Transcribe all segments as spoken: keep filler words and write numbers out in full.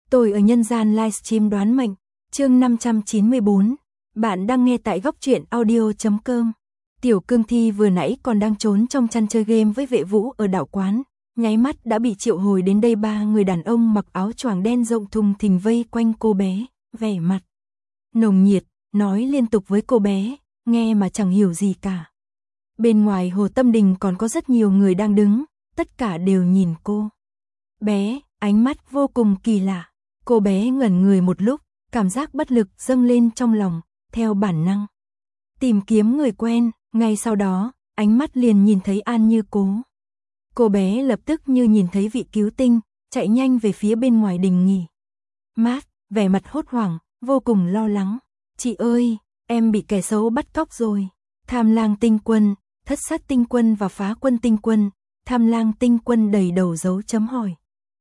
Tôi ở nhân gian livestream đoán mệnh, chương năm trăm chín mươi bốn. Bạn đang nghe tại góc truyện audio chấm com. Tiểu Cương Thi vừa nãy còn đang trốn trong chăn chơi game với vệ vũ ở đạo quán, nháy mắt đã bị triệu hồi đến đây ba người đàn ông mặc áo choàng đen rộng thùng thình vây quanh cô bé, vẻ mặt nồng nhiệt, nói liên tục với cô bé, nghe mà chẳng hiểu gì cả. Bên ngoài Hồ Tâm Đình còn có rất nhiều người đang đứng, tất cả đều nhìn cô bé, ánh mắt vô cùng kỳ lạ. Cô bé ngẩn người một lúc, cảm giác bất lực dâng lên trong lòng, theo bản năng tìm kiếm người quen, ngay sau đó, ánh mắt liền nhìn thấy An Như Cố. Cô bé lập tức như nhìn thấy vị cứu tinh, chạy nhanh về phía bên ngoài đình nghỉ mát, vẻ mặt hốt hoảng, vô cùng lo lắng. Chị ơi, em bị kẻ xấu bắt cóc rồi. Tham Lang Tinh Quân, Thất Sát Tinh Quân và Phá Quân Tinh Quân. Tham Lang Tinh Quân đầy đầu dấu chấm hỏi.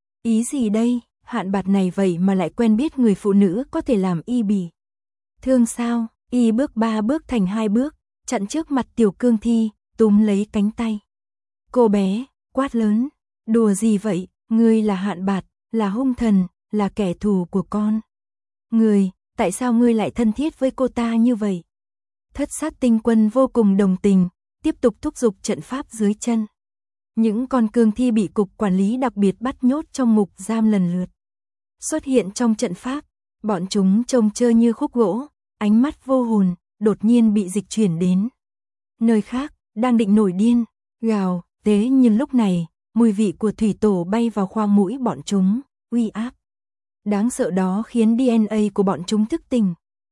Ý gì đây? Hạn bạt này vậy mà lại quen biết người phụ nữ có thể làm y bị thương sao? Y bước ba bước thành hai bước, chặn trước mặt Tiểu Cương Thi, túm lấy cánh tay cô bé, quát lớn. Đùa gì vậy? Ngươi là Hạn bạt, là hung thần, là kẻ thù của con. Ngươi, tại sao ngươi lại thân thiết với cô ta như vậy? Thất Sát Tinh Quân vô cùng đồng tình, tiếp tục thúc giục trận pháp dưới chân. Những con cương thi bị cục quản lý đặc biệt bắt nhốt trong ngục giam lần lượt xuất hiện trong trận pháp, bọn chúng trông chơi như khúc gỗ, ánh mắt vô hồn, đột nhiên bị dịch chuyển đến nơi khác, đang định nổi điên, gào, thế nhưng lúc này, mùi vị của thủy tổ bay vào khoang mũi bọn chúng, uy áp đáng sợ đó khiến đê en a của bọn chúng thức tỉnh.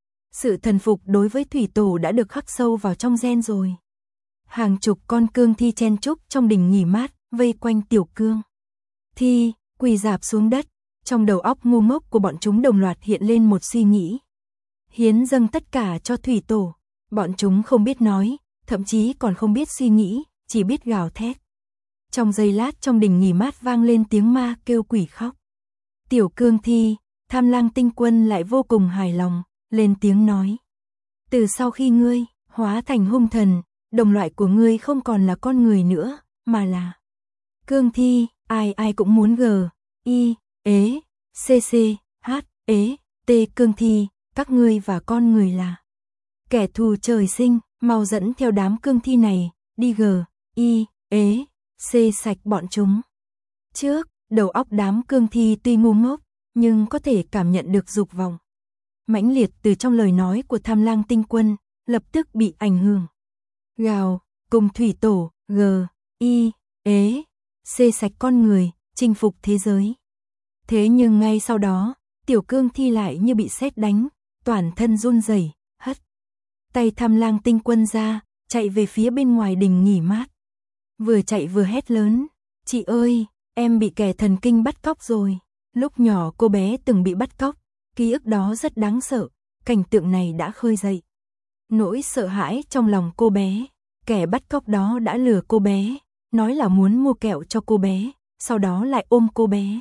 Sự thần phục đối với thủy tổ đã được khắc sâu vào trong gen rồi. Hàng chục con cương thi chen chúc trong đình nghỉ mát, vây quanh Tiểu Cương Thi, quỳ rạp xuống đất. Trong đầu óc ngu ngốc của bọn chúng đồng loạt hiện lên một suy nghĩ. Hiến dâng tất cả cho thủy tổ. Bọn chúng không biết nói, thậm chí còn không biết suy nghĩ, chỉ biết gào thét. Trong giây lát trong đình nghỉ mát vang lên tiếng ma kêu quỷ khóc. Tiểu Cương Thi, Tham Lang Tinh Quân lại vô cùng hài lòng, lên tiếng nói. Từ sau khi ngươi hóa thành hung thần, đồng loại của ngươi không còn là con người nữa, mà là Cương Thi, ai ai cũng muốn g, i, ế, cc, h, ế, t Cương Thi, các ngươi và con người là kẻ thù trời sinh, mau dẫn theo đám cương thi này, đi g, i, ế, c sạch bọn chúng. Trước, đầu óc đám cương thi tuy ngu ngốc, nhưng có thể cảm nhận được dục vọng mãnh liệt từ trong lời nói của Tham Lang Tinh Quân, lập tức bị ảnh hưởng. Gào, cùng thủy tổ, g, i, ế, c sạch con người, chinh phục thế giới. Thế nhưng ngay sau đó, Tiểu Cương Thi lại như bị sét đánh, toàn thân run rẩy, hất tay Tham Lang Tinh Quân ra, chạy về phía bên ngoài đình nghỉ mát. Vừa chạy vừa hét lớn, chị ơi, em bị kẻ thần kinh bắt cóc rồi. Lúc nhỏ cô bé từng bị bắt cóc, ký ức đó rất đáng sợ, cảnh tượng này đã khơi dậy nỗi sợ hãi trong lòng cô bé. Kẻ bắt cóc đó đã lừa cô bé, nói là muốn mua kẹo cho cô bé, sau đó lại ôm cô bé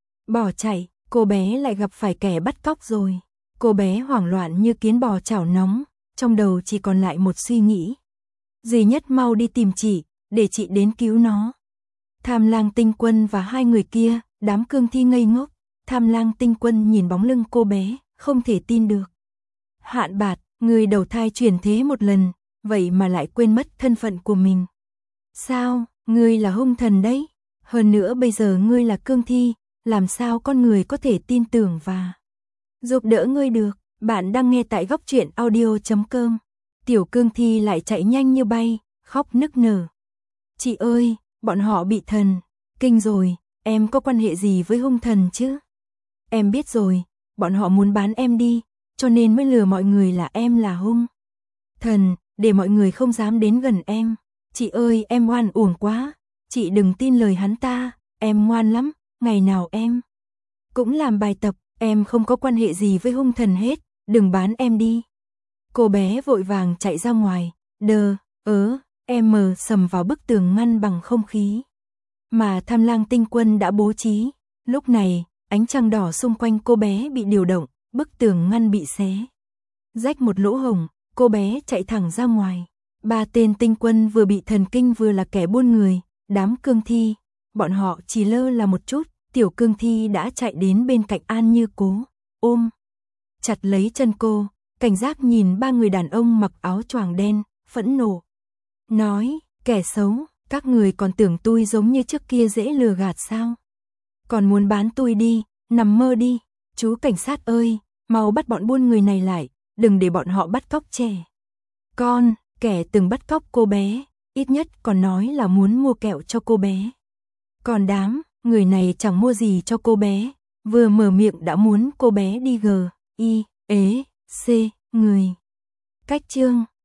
bỏ chạy. Cô bé lại gặp phải kẻ bắt cóc rồi. Cô bé hoảng loạn như kiến bò chảo nóng, trong đầu chỉ còn lại một suy nghĩ. Duy nhất mau đi tìm chị, để chị đến cứu nó. Tham Lang Tinh Quân và hai người kia, đám cương thi ngây ngốc. Tham Lang Tinh Quân nhìn bóng lưng cô bé, không thể tin được. Hạn bạt, người đầu thai chuyển thế một lần, vậy mà lại quên mất thân phận của mình. Sao, ngươi là hung thần đấy? Hơn nữa bây giờ ngươi là cương thi, làm sao con người có thể tin tưởng và giúp đỡ ngươi được? Bạn đang nghe tại góc truyện audio chấm com. Tiểu Cương Thi lại chạy nhanh như bay, khóc nức nở. Chị ơi, bọn họ bị thần kinh rồi, em có quan hệ gì với hung thần chứ? Em biết rồi, bọn họ muốn bán em đi, cho nên mới lừa mọi người là em là hung thần, để mọi người không dám đến gần em. Chị ơi, em oan uổng quá, chị đừng tin lời hắn ta, em ngoan lắm, ngày nào em cũng làm bài tập, em không có quan hệ gì với hung thần hết, đừng bán em đi. Cô bé vội vàng chạy ra ngoài, đờ, ớ, em mờ sầm vào bức tường ngăn bằng không khí mà Tham Lang Tinh Quân đã bố trí. Lúc này, ánh trăng đỏ xung quanh cô bé bị điều động, bức tường ngăn bị xé rách một lỗ hổng, cô bé chạy thẳng ra ngoài. Ba tên tinh quân vừa bị thần kinh vừa là kẻ buôn người, đám cương thi, bọn họ chỉ lơ là một chút, Tiểu Cương Thi đã chạy đến bên cạnh An Như Cố, ôm chặt lấy chân cô, cảnh giác nhìn ba người đàn ông mặc áo choàng đen, phẫn nộ. Nói, kẻ xấu, các người còn tưởng tôi giống như trước kia dễ lừa gạt sao? Còn muốn bán tôi đi, nằm mơ đi. Chú cảnh sát ơi, mau bắt bọn buôn người này lại, đừng để bọn họ bắt cóc trẻ con, kẻ từng bắt cóc cô bé, ít nhất còn nói là muốn mua kẹo cho cô bé. Còn đám, người này chẳng mua gì cho cô bé, vừa mở miệng đã muốn cô bé đi G, I, ế, C, người. Cách chương